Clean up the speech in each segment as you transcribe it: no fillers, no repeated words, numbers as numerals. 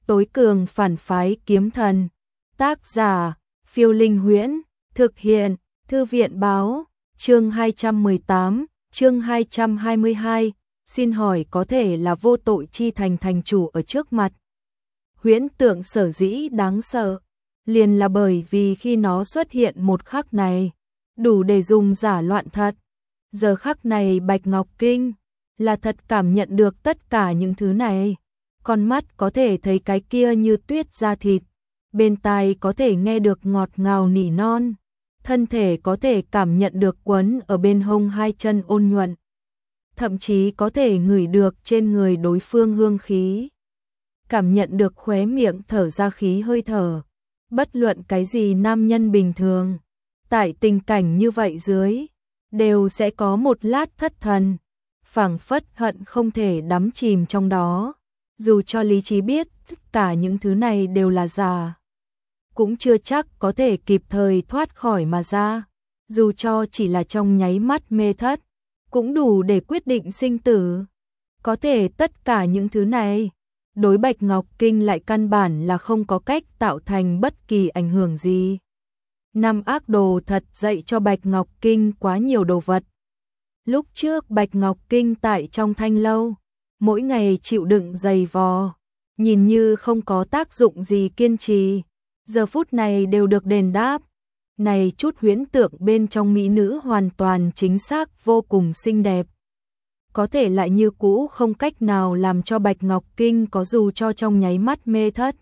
Tối cường phản phái kiếm thần. Tác giả, Phiêu Linh Huyễn. Thực hiện, Thư viện Báo. Chương 218, chương 222. Xin hỏi có thể là vô tội chi thành thành chủ ở trước mặt. Huyễn tượng sở dĩ đáng sợ, liền là bởi vì khi nó xuất hiện một khắc này, đủ để dùng giả loạn thật. Giờ khắc này Bạch Ngọc Kinh là thật cảm nhận được tất cả những thứ này. Con mắt có thể thấy cái kia như tuyết da thịt, bên tai có thể nghe được ngọt ngào nỉ non, thân thể có thể cảm nhận được quấn ở bên hông hai chân ôn nhuận, thậm chí có thể ngửi được trên người đối phương hương khí, cảm nhận được khóe miệng thở ra khí hơi thở. Bất luận cái gì nam nhân bình thường, tại tình cảnh như vậy dưới, đều sẽ có một lát thất thần, phảng phất hận không thể đắm chìm trong đó. Dù cho lý trí biết tất cả những thứ này đều là giả, cũng chưa chắc có thể kịp thời thoát khỏi mà ra. Dù cho chỉ là trong nháy mắt mê thất, cũng đủ để quyết định sinh tử. Có thể tất cả những thứ này, đối Bạch Ngọc Kinh lại căn bản là không có cách tạo thành bất kỳ ảnh hưởng gì. Năm ác đồ thật dạy cho Bạch Ngọc Kinh quá nhiều đồ vật. Lúc trước Bạch Ngọc Kinh tại trong thanh lâu, mỗi ngày chịu đựng dày vò, nhìn như không có tác dụng gì kiên trì, giờ phút này đều được đền đáp. Này chút huyễn tượng bên trong mỹ nữ hoàn toàn chính xác vô cùng xinh đẹp, có thể lại như cũ không cách nào làm cho Bạch Ngọc Kinh có dù cho trong nháy mắt mê thất.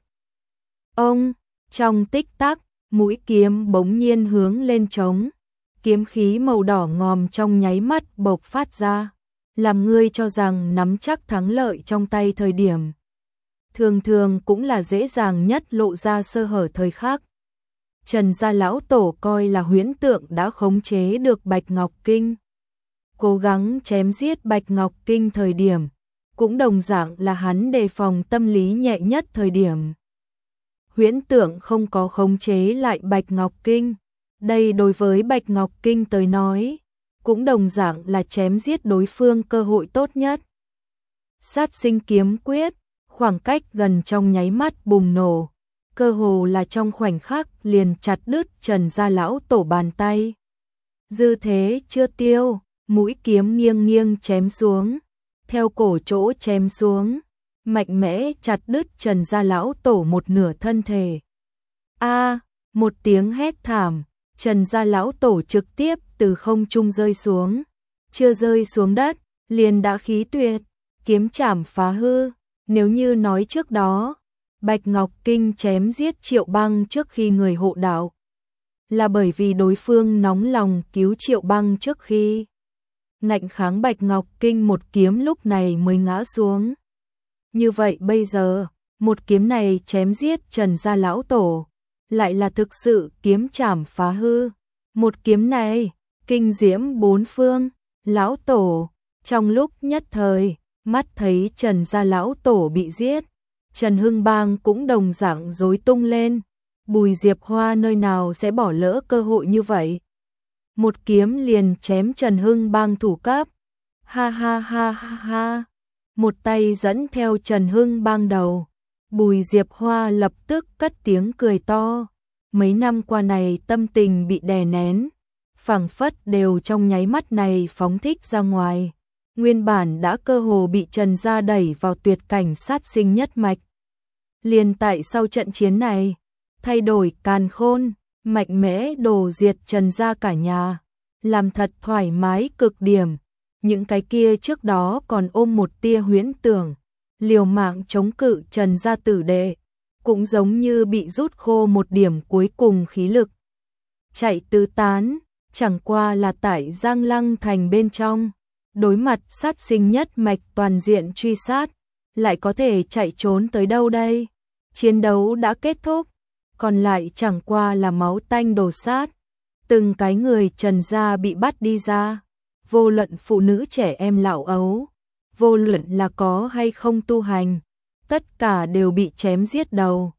Ông, trong tích tắc, mũi kiếm bỗng nhiên hướng lên trống, kiếm khí màu đỏ ngòm trong nháy mắt bộc phát ra, làm ngươi cho rằng nắm chắc thắng lợi trong tay thời điểm. Thường thường cũng là dễ dàng nhất lộ ra sơ hở thời khắc. Trần gia lão tổ coi là huyễn tượng đã khống chế được Bạch Ngọc Kinh, cố gắng chém giết Bạch Ngọc Kinh thời điểm, cũng đồng dạng là hắn đề phòng tâm lý nhẹ nhất thời điểm. Huyễn tượng không có khống chế lại Bạch Ngọc Kinh, đây đối với Bạch Ngọc Kinh tới nói, cũng đồng dạng là chém giết đối phương cơ hội tốt nhất. Sát sinh kiếm quyết, khoảng cách gần trong nháy mắt bùng nổ, cơ hồ là trong khoảnh khắc liền chặt đứt Trần gia lão tổ bàn tay. Dư thế chưa tiêu, mũi kiếm nghiêng nghiêng chém xuống, theo cổ chỗ chém xuống, mạnh mẽ chặt đứt Trần gia lão tổ một nửa thân thể. A, một tiếng hét thảm, Trần gia lão tổ trực tiếp từ không trung rơi xuống, chưa rơi xuống đất, liền đã khí tuyệt, kiếm chảm phá hư. Nếu như nói trước đó, Bạch Ngọc Kinh chém giết Triệu Băng trước khi người hộ đạo, là bởi vì đối phương nóng lòng cứu Triệu Băng trước khi ngạnh kháng Bạch Ngọc Kinh một kiếm lúc này mới ngã xuống. Như vậy bây giờ, một kiếm này chém giết Trần gia lão tổ, lại là thực sự kiếm chảm phá hư. Một kiếm này, kinh diễm bốn phương, lão tổ, trong lúc nhất thời, mắt thấy Trần gia lão tổ bị giết, Trần Hưng Bang cũng đồng dạng rối tung lên. Bùi Diệp Hoa nơi nào sẽ bỏ lỡ cơ hội như vậy. Một kiếm liền chém Trần Hưng Bang thủ cấp. Ha ha ha ha ha. Một tay dẫn theo Trần Hưng Bang đầu. Bùi Diệp Hoa lập tức cất tiếng cười to. Mấy năm qua này tâm tình bị đè nén, phảng phất đều trong nháy mắt này phóng thích ra ngoài. Nguyên bản đã cơ hồ bị Trần gia đẩy vào tuyệt cảnh sát sinh nhất mạch. Liền tại sau trận chiến này, thay đổi càn khôn, mạnh mẽ đổ diệt Trần gia cả nhà, làm thật thoải mái cực điểm. Những cái kia trước đó còn ôm một tia huyễn tưởng, liều mạng chống cự Trần gia tử đệ, cũng giống như bị rút khô một điểm cuối cùng khí lực, chạy tứ tán. Chẳng qua là tại Giang Lăng thành bên trong, đối mặt sát sinh nhất mạch toàn diện truy sát, lại có thể chạy trốn tới đâu đây? Chiến đấu đã kết thúc, còn lại chẳng qua là máu tanh đổ sát. Từng cái người Trần gia bị bắt đi ra, vô luận phụ nữ trẻ em lão ấu, vô luận là có hay không tu hành, tất cả đều bị chém giết đầu.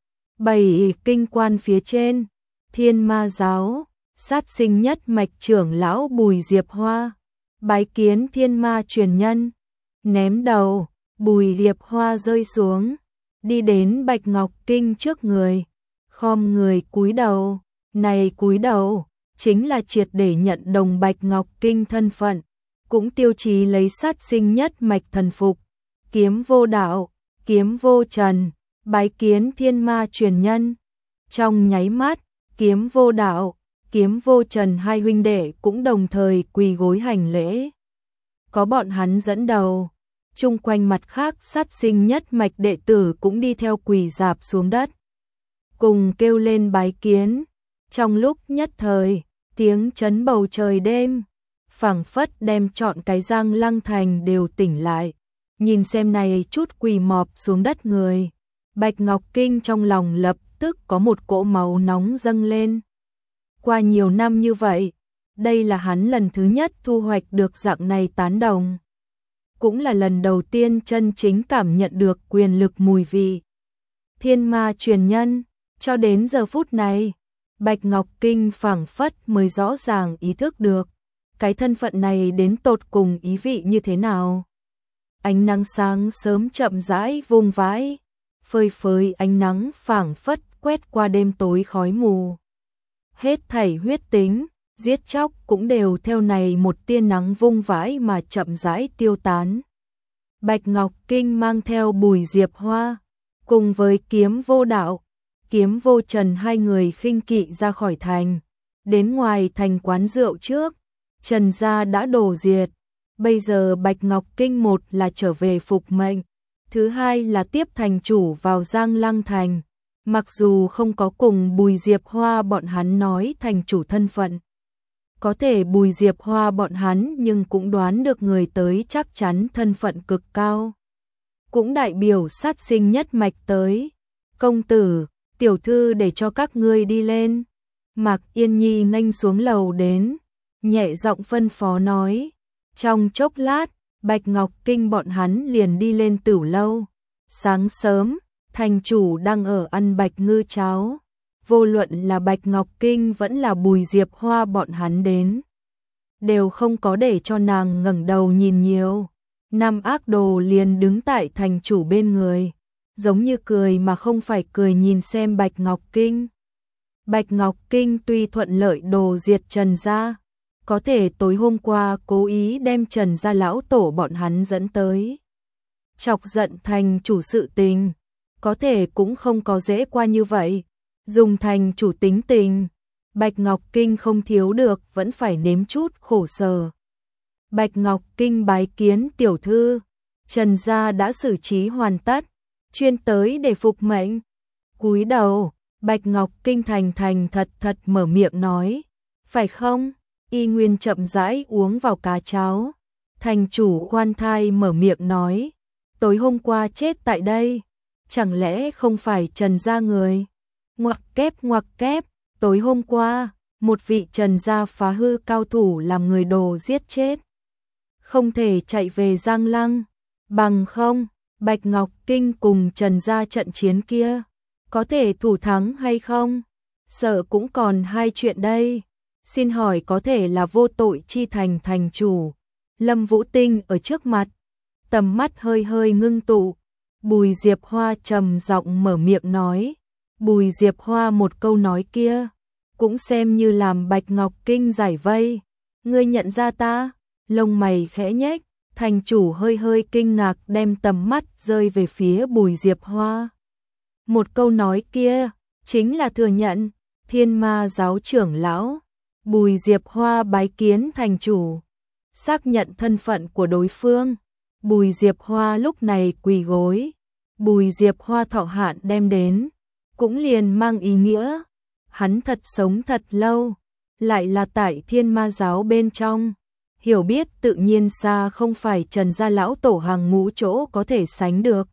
7 kinh quan phía trên, Thiên Ma giáo, sát sinh nhất mạch trưởng lão Bùi Diệp Hoa, bái kiến Thiên Ma truyền nhân, ném đầu, Bùi Diệp Hoa rơi xuống, đi đến Bạch Ngọc Kinh trước người, khom người cúi đầu, này cúi đầu, chính là triệt để nhận đồng Bạch Ngọc Kinh thân phận, cũng tiêu chí lấy sát sinh nhất mạch thần phục, kiếm vô đạo, kiếm vô trần, bái kiến thiên ma truyền nhân. Trong nháy mắt, kiếm vô đạo, kiếm vô trần hai huynh đệ cũng đồng thời quỳ gối hành lễ. Có bọn hắn dẫn đầu, chung quanh mặt khác sát sinh nhất mạch đệ tử cũng đi theo quỳ rạp xuống đất, cùng kêu lên bái kiến. Trong lúc nhất thời, tiếng chấn bầu trời đêm, phảng phất đem trọn cái Giang Lăng thành đều tỉnh lại. Nhìn xem này chút quỳ mọp xuống đất người, Bạch Ngọc Kinh trong lòng lập tức có một cỗ máu nóng dâng lên. Qua nhiều năm như vậy, đây là hắn lần thứ nhất thu hoạch được dạng này tán đồng. Cũng là lần đầu tiên chân chính cảm nhận được quyền lực mùi vị. Thiên ma truyền nhân, cho đến giờ phút này, Bạch Ngọc Kinh phảng phất mới rõ ràng ý thức được, cái thân phận này đến tột cùng ý vị như thế nào. Ánh nắng sáng sớm chậm rãi vung vãi, phơi phới ánh nắng phảng phất quét qua đêm tối khói mù. Hết thảy huyết tính, giết chóc cũng đều theo này một tia nắng vung vãi mà chậm rãi tiêu tán. Bạch Ngọc Kinh mang theo Bùi Diệp Hoa, cùng với kiếm vô đạo, kiếm vô trần hai người khinh kỵ ra khỏi thành. Đến ngoài thành quán rượu trước, Trần gia đã đổ diệt. Bây giờ Bạch Ngọc Kinh một là trở về phục mệnh, thứ hai là tiếp thành chủ vào Giang Lăng thành. Mặc dù không có cùng Bùi Diệp Hoa bọn hắn nói thành chủ thân phận, có thể Bùi Diệp Hoa bọn hắn nhưng cũng đoán được người tới chắc chắn thân phận cực cao. Cũng đại biểu sát sinh nhất mạch tới. Công tử, tiểu thư để cho các ngươi đi lên. Mạc Yên Nhi nghênh xuống lầu đến, nhẹ giọng phân phó nói. Trong chốc lát, Bạch Ngọc Kinh bọn hắn liền đi lên tửu lâu. Sáng sớm, thành chủ đang ở ăn bạch ngư cháo. Vô luận là Bạch Ngọc Kinh vẫn là Bùi Diệp Hoa bọn hắn đến, đều không có để cho nàng ngẩng đầu nhìn nhiều. Nam ác đồ liền đứng tại thành chủ bên người, giống như cười mà không phải cười nhìn xem Bạch Ngọc Kinh. Bạch Ngọc Kinh tuy thuận lợi đồ diệt Trần gia, có thể tối hôm qua cố ý đem Trần gia lão tổ bọn hắn dẫn tới, chọc giận thành chủ sự tình, có thể cũng không có dễ qua như vậy. Dùng thành chủ tính tình, Bạch Ngọc Kinh không thiếu được vẫn phải nếm chút khổ sở. Bạch Ngọc Kinh bái kiến tiểu thư, Trần gia đã xử trí hoàn tất, chuyên tới để phục mệnh. Cúi đầu, Bạch Ngọc Kinh thành thành thật thật mở miệng nói, phải không? Y Nguyên chậm rãi uống vào cá cháo. Thành chủ khoan thai mở miệng nói, tối hôm qua chết tại đây, chẳng lẽ không phải Trần gia người? Ngoặc kép, tối hôm qua, một vị Trần gia phá hư cao thủ làm người đồ giết chết. Không thể chạy về Giang Lăng, bằng không, Bạch Ngọc Kinh cùng Trần gia trận chiến kia, có thể thủ thắng hay không? Sợ cũng còn hai chuyện đây. Xin hỏi có thể là vô tội chi thành thành chủ. Lâm Vũ Tinh ở trước mặt, tầm mắt hơi hơi ngưng tụ. Bùi Diệp Hoa trầm giọng mở miệng nói. Bùi Diệp Hoa một câu nói kia, cũng xem như làm Bạch Ngọc Kinh giải vây. Ngươi nhận ra ta? Lông mày khẽ nhếch, thành chủ hơi hơi kinh ngạc đem tầm mắt rơi về phía Bùi Diệp Hoa. Một câu nói kia, chính là thừa nhận, Thiên Ma giáo trưởng lão. Bùi Diệp Hoa bái kiến thành chủ, xác nhận thân phận của đối phương. Bùi Diệp Hoa lúc này quỳ gối, Bùi Diệp Hoa thọ hạn đem đến, cũng liền mang ý nghĩa, hắn thật sống thật lâu, lại là tại Thiên Ma giáo bên trong, hiểu biết tự nhiên xa không phải Trần gia lão tổ hàng ngũ chỗ có thể sánh được.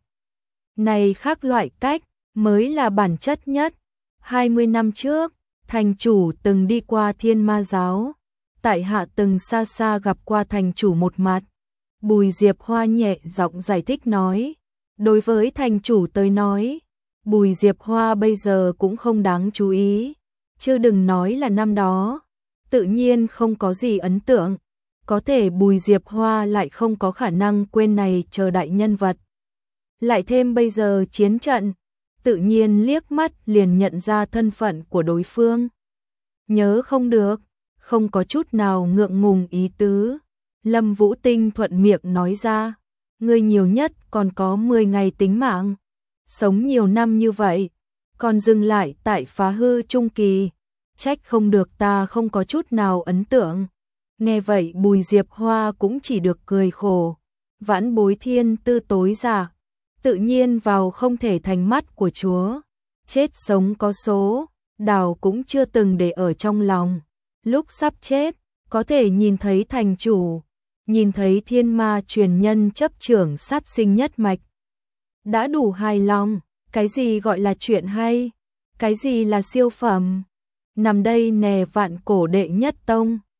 Này khác loại cách, mới là bản chất nhất. 20 năm trước, thành chủ từng đi qua Thiên Ma giáo, tại hạ từng xa xa gặp qua thành chủ một mặt. Bùi Diệp Hoa nhẹ giọng giải thích nói, đối với thành chủ tới nói, Bùi Diệp Hoa bây giờ cũng không đáng chú ý, chứ đừng nói là năm đó, tự nhiên không có gì ấn tượng, có thể Bùi Diệp Hoa lại không có khả năng quên này chờ đại nhân vật. Lại thêm bây giờ chiến trận, tự nhiên liếc mắt liền nhận ra thân phận của đối phương. Nhớ không được, không có chút nào ngượng ngùng ý tứ. Lâm Vũ Tinh thuận miệng nói ra, ngươi nhiều nhất còn có 10 ngày tính mạng. Sống nhiều năm như vậy, còn dừng lại tại phá hư trung kỳ. Trách không được ta không có chút nào ấn tượng. Nghe vậy Bùi Diệp Hoa cũng chỉ được cười khổ. Vãn Bối thiên tư tối giả, tự nhiên vào không thể thành mắt của chúa. Chết sống có số, Đào cũng chưa từng để ở trong lòng. Lúc sắp chết, có thể nhìn thấy thành chủ, nhìn thấy thiên ma truyền nhân chấp trưởng sát sinh nhất mạch. Đã đủ hài lòng, cái gì gọi là chuyện hay, cái gì là siêu phẩm. Nằm đây nè vạn cổ đệ nhất tông.